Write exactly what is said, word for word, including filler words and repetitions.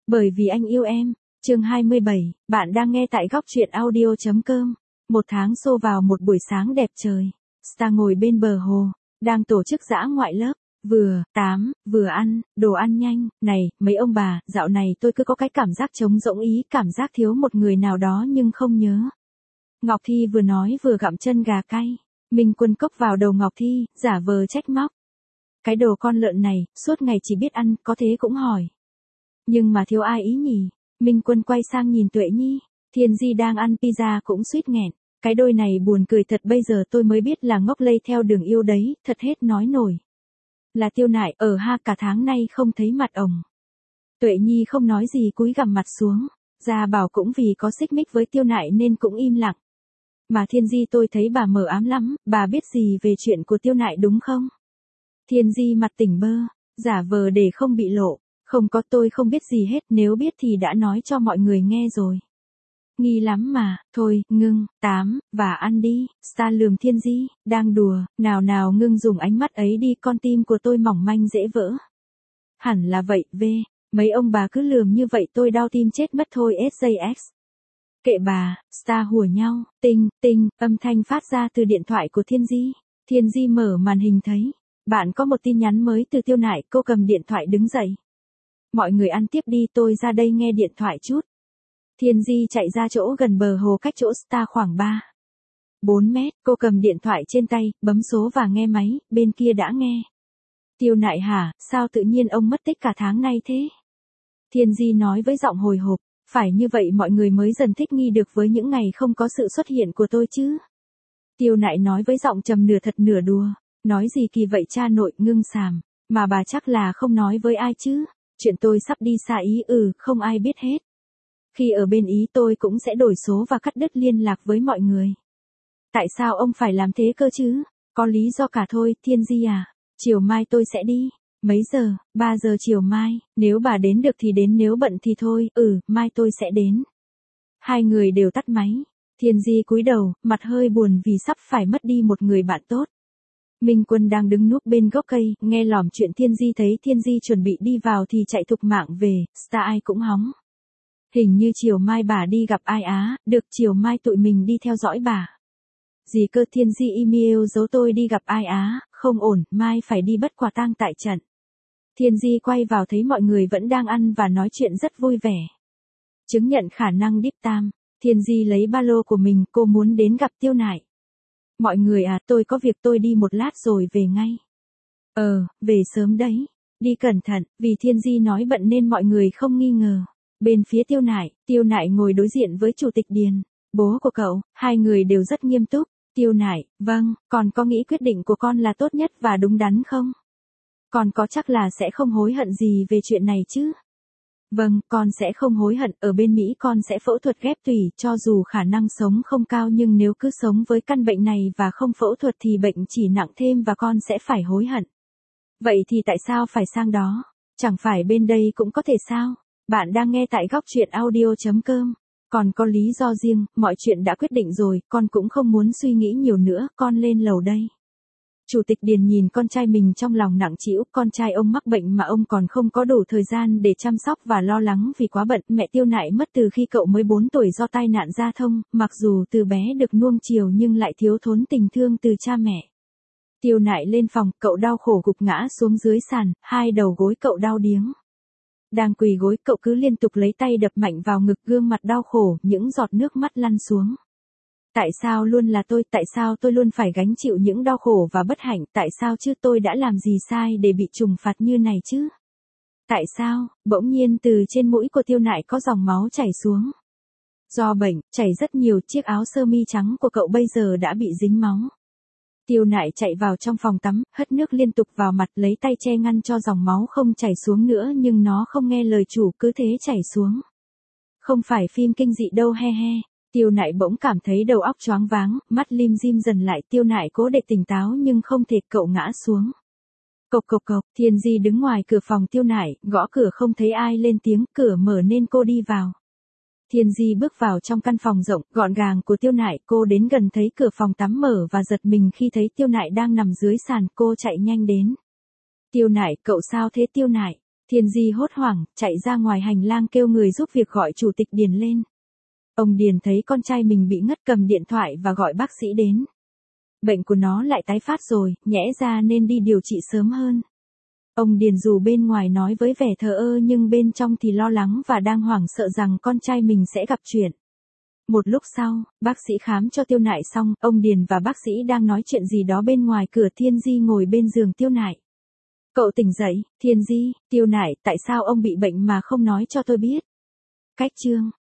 Bởi vì anh yêu em. Chương hai mươi bảy, bạn đang nghe tại góc truyện audio chấm com. Một tháng xô vào một buổi sáng đẹp trời. Star ngồi bên bờ hồ, đang tổ chức dã ngoại lớp. Vừa tám, vừa ăn, đồ ăn nhanh. Này, mấy ông bà, dạo này tôi cứ có cái cảm giác trống rỗng ý, cảm giác thiếu một người nào đó nhưng không nhớ. Ngọc Thi vừa nói vừa gặm chân gà cay. Minh Quân cốc vào đầu Ngọc Thi, giả vờ trách móc. Cái đồ con lợn này, suốt ngày chỉ biết ăn, có thế cũng hỏi. Nhưng mà thiếu ai ý nhỉ? Minh Quân quay sang nhìn Tuệ Nhi. Thiên Di đang ăn pizza cũng suýt nghẹn. Cái đôi này buồn cười thật, bây giờ tôi mới biết là ngốc lây theo đường yêu đấy, thật hết nói nổi. Là Tiêu Nại, ở ha, cả tháng nay không thấy mặt ổng. Tuệ Nhi không nói gì, cúi gằm mặt xuống. Gia Bảo cũng vì có xích mích với Tiêu Nại nên cũng im lặng. Mà Thiên Di, tôi thấy bà mờ ám lắm, bà biết gì về chuyện của Tiêu Nại đúng không? Thiên Di mặt tỉnh bơ, giả vờ để không bị lộ. Không có, tôi không biết gì hết, nếu biết thì đã nói cho mọi người nghe rồi. Nghi lắm mà, thôi, Ngưng, tám, và ăn đi. Star lườm Thiên Di, đang đùa, nào nào Ngưng dùng ánh mắt ấy đi, con tim của tôi mỏng manh dễ vỡ. Hẳn là vậy, V, mấy ông bà cứ lườm như vậy tôi đau tim chết mất thôi ét gi ích. Kệ bà, Star hùa nhau, tinh, tinh, âm thanh phát ra từ điện thoại của Thiên Di. Thiên Di mở màn hình thấy, bạn có một tin nhắn mới từ Tiêu Nại, cô cầm điện thoại đứng dậy. Mọi người ăn tiếp đi, tôi ra đây nghe điện thoại chút. Thiên Di chạy ra chỗ gần bờ hồ cách chỗ Star khoảng ba, bốn mét, cô cầm điện thoại trên tay, bấm số và nghe máy, bên kia đã nghe. Tiêu Nại hả, sao tự nhiên ông mất tích cả tháng nay thế? Thiên Di nói với giọng hồi hộp, phải như vậy mọi người mới dần thích nghi được với những ngày không có sự xuất hiện của tôi chứ. Tiêu Nại nói với giọng trầm nửa thật nửa đùa, nói gì kỳ vậy cha nội, Ngưng xàm, mà bà chắc là không nói với ai chứ. Chuyện tôi sắp đi xa Ý, ừ, không ai biết hết. Khi ở bên Ý tôi cũng sẽ đổi số và cắt đứt liên lạc với mọi người. Tại sao ông phải làm thế cơ chứ? Có lý do cả thôi, Thiên Di à. Chiều mai tôi sẽ đi. Mấy giờ? ba giờ chiều mai, nếu bà đến được thì đến, nếu bận thì thôi, ừ, mai tôi sẽ đến. Hai người đều tắt máy. Thiên Di cúi đầu, mặt hơi buồn vì sắp phải mất đi một người bạn tốt. Minh Quân đang đứng núp bên gốc cây, nghe lỏm chuyện Thiên Di, thấy Thiên Di chuẩn bị đi vào thì chạy thục mạng về, Star ai cũng hóng. Hình như chiều mai bà đi gặp ai á, được, chiều mai tụi mình đi theo dõi bà. Gì cơ? Thiên Di email giấu tôi đi gặp ai á, không ổn, mai phải đi bắt quả tang tại trận. Thiên Di quay vào thấy mọi người vẫn đang ăn và nói chuyện rất vui vẻ. Chứng nhận khả năng deep tam, Thiên Di lấy ba lô của mình, cô muốn đến gặp Tiêu Nại. Mọi người à, tôi có việc, tôi đi một lát rồi về ngay. Ờ, về sớm đấy. Đi cẩn thận, vì Thiên Di nói bận nên mọi người không nghi ngờ. Bên phía Tiêu Nại, Tiêu Nại ngồi đối diện với Chủ tịch Điền, bố của cậu, hai người đều rất nghiêm túc. Tiêu Nại, vâng, con có nghĩ quyết định của con là tốt nhất và đúng đắn không? Con có chắc là sẽ không hối hận gì về chuyện này chứ? Vâng, con sẽ không hối hận, ở bên Mỹ con sẽ phẫu thuật ghép tủy, cho dù khả năng sống không cao nhưng nếu cứ sống với căn bệnh này và không phẫu thuật thì bệnh chỉ nặng thêm và con sẽ phải hối hận. Vậy thì tại sao phải sang đó? Chẳng phải bên đây cũng có thể sao? Bạn đang nghe tại góc truyện audio chấm com. Còn có lý do riêng, mọi chuyện đã quyết định rồi, con cũng không muốn suy nghĩ nhiều nữa, con lên lầu đây. Chủ tịch Điền nhìn con trai mình trong lòng nặng trĩu, con trai ông mắc bệnh mà ông còn không có đủ thời gian để chăm sóc và lo lắng vì quá bận. Mẹ Tiêu Nại mất từ khi cậu mới bốn tuổi do tai nạn giao thông, mặc dù từ bé được nuông chiều nhưng lại thiếu thốn tình thương từ cha mẹ. Tiêu Nại lên phòng, cậu đau khổ gục ngã xuống dưới sàn, hai đầu gối cậu đau điếng. Đang quỳ gối, cậu cứ liên tục lấy tay đập mạnh vào ngực, gương mặt đau khổ, những giọt nước mắt lăn xuống. Tại sao luôn là tôi, tại sao tôi luôn phải gánh chịu những đau khổ và bất hạnh, tại sao chứ, tôi đã làm gì sai để bị trừng phạt như này chứ? Tại sao? Bỗng nhiên từ trên mũi của Tiêu Nại có dòng máu chảy xuống. Do bệnh, chảy rất nhiều, chiếc áo sơ mi trắng của cậu bây giờ đã bị dính máu. Tiêu Nại chạy vào trong phòng tắm, hất nước liên tục vào mặt, lấy tay che ngăn cho dòng máu không chảy xuống nữa, nhưng nó không nghe lời chủ, cứ thế chảy xuống. Không phải phim kinh dị đâu, he he. Tiêu Nại bỗng cảm thấy đầu óc choáng váng, mắt lim dim dần lại. Tiêu Nại cố để tỉnh táo nhưng không thể, cậu ngã xuống. Cộc cộc cộc, Thiên Di đứng ngoài cửa phòng Tiêu Nại, gõ cửa không thấy ai lên tiếng, cửa mở nên cô đi vào. Thiên Di bước vào trong căn phòng rộng, gọn gàng của Tiêu Nại, cô đến gần thấy cửa phòng tắm mở và giật mình khi thấy Tiêu Nại đang nằm dưới sàn, cô chạy nhanh đến. Tiêu Nại, cậu sao thế Tiêu Nại? Thiên Di hốt hoảng, chạy ra ngoài hành lang kêu người giúp việc gọi chủ tịch Điền lên. Ông Điền thấy con trai mình bị ngất cầm điện thoại và gọi bác sĩ đến. Bệnh của nó lại tái phát rồi, nhẽ ra nên đi điều trị sớm hơn. Ông Điền dù bên ngoài nói với vẻ thờ ơ nhưng bên trong thì lo lắng và đang hoảng sợ rằng con trai mình sẽ gặp chuyện. Một lúc sau, bác sĩ khám cho Tiêu Nại xong, ông Điền và bác sĩ đang nói chuyện gì đó bên ngoài cửa. Thiên Di ngồi bên giường Tiêu Nại. Cậu tỉnh dậy, Thiên Di, Tiêu Nại, tại sao ông bị bệnh mà không nói cho tôi biết? Cách chương